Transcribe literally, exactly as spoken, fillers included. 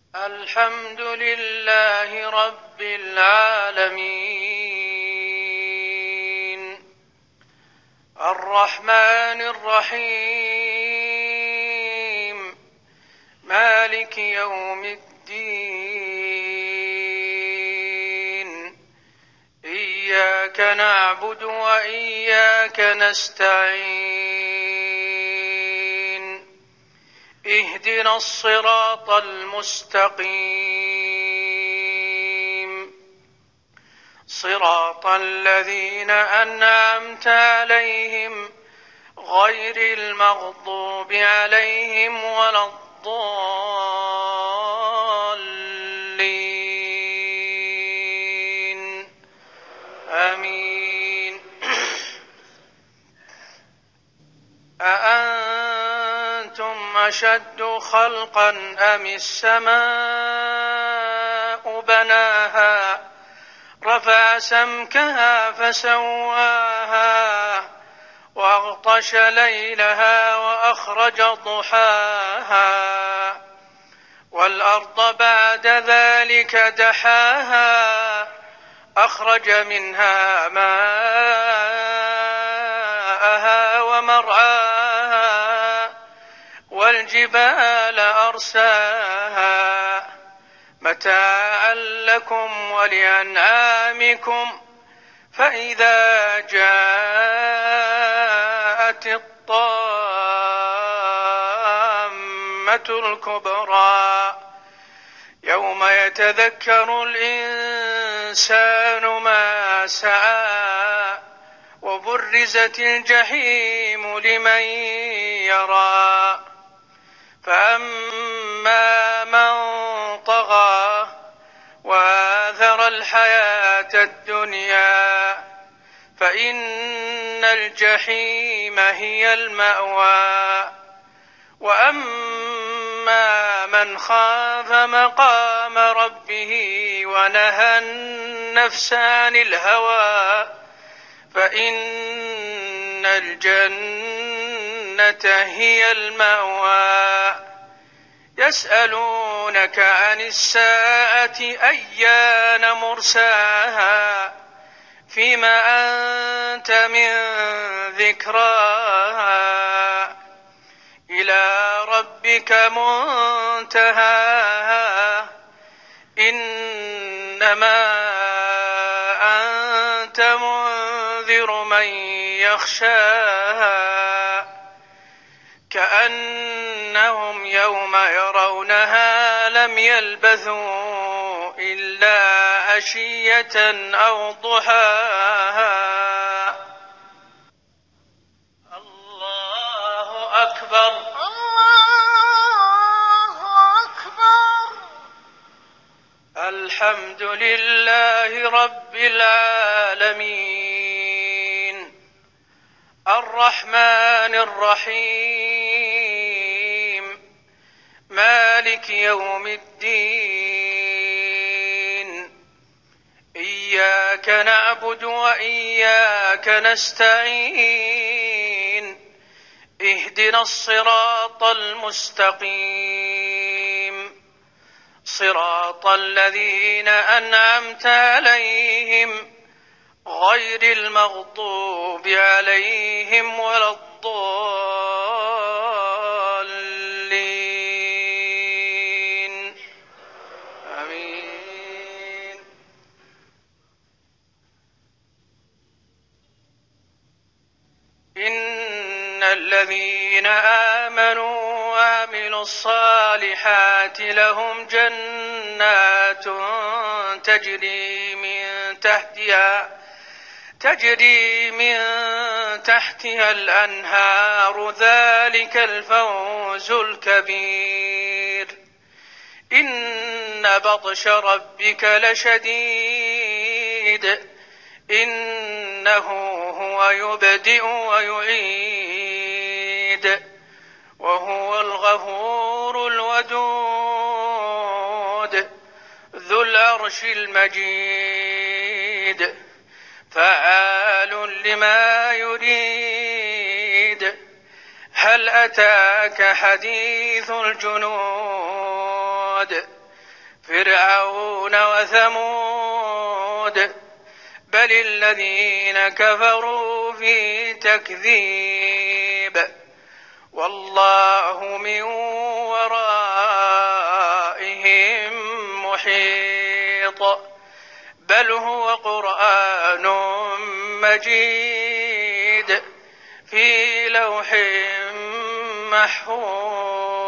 الحمد لله رب العالمين الرحمن الرحيم مالك يوم الدين إياك نعبد وإياك نستعين اهدنا الصراط المستقيم صراط الذين أنعمت عليهم غير المغضوب عليهم ولا الضالين آمين. أأنتم أشد خلقا أم السماء بناها رفع سمكها فسواها وأغطش ليلها وأخرج ضحاها والأرض بعد ذلك دحاها أخرج منها ماءها ومرعاها والجبال أرساها متاعا لكم ولأنعامكم فإذا جاءت الطامة الكبرى يوم يتذكر الإنسان ما سعى وبرزت الجحيم لمن يرى فأما من طغى وآثر الحياة الدنيا فإن الجحيم هي المأوى وأما من خاف مقام ربه ونهى النفس عن الهوى فإن الجنة هي المأوى يسألونك عن الساعة أيان مرساها فيما أنت من ذكراها إلى ربك منتهاها إنما أنت منذر من يخشاها كأنهم يوم يرونها لم يلبثوا إلا عشية أو ضحاها. الله أكبر الله أكبر. الحمد لله رب العالمين الرحمن الرحيم مالك يوم الدين إياك نعبد وإياك نستعين اهدنا الصراط المستقيم صراط الذين أنعمت عليهم غير المغضوب عليهم ولا الضالين آمين. إن الذين آمنوا وعملوا الصالحات لهم جنات تجري من تحتها تجري من تحتها الأنهار ذلك الفوز الكبير. إن بطش ربك لشديد إنه هو يبدئ ويعيد وهو الغفور الودود ذو العرش المجيد فعال لما يريد. هل أتاك حديث الجنود فرعون وثمود بل الذين كفروا في تكذيب والله من ورائهم محيط بل هو قرآن مجيد في لوح محفوظ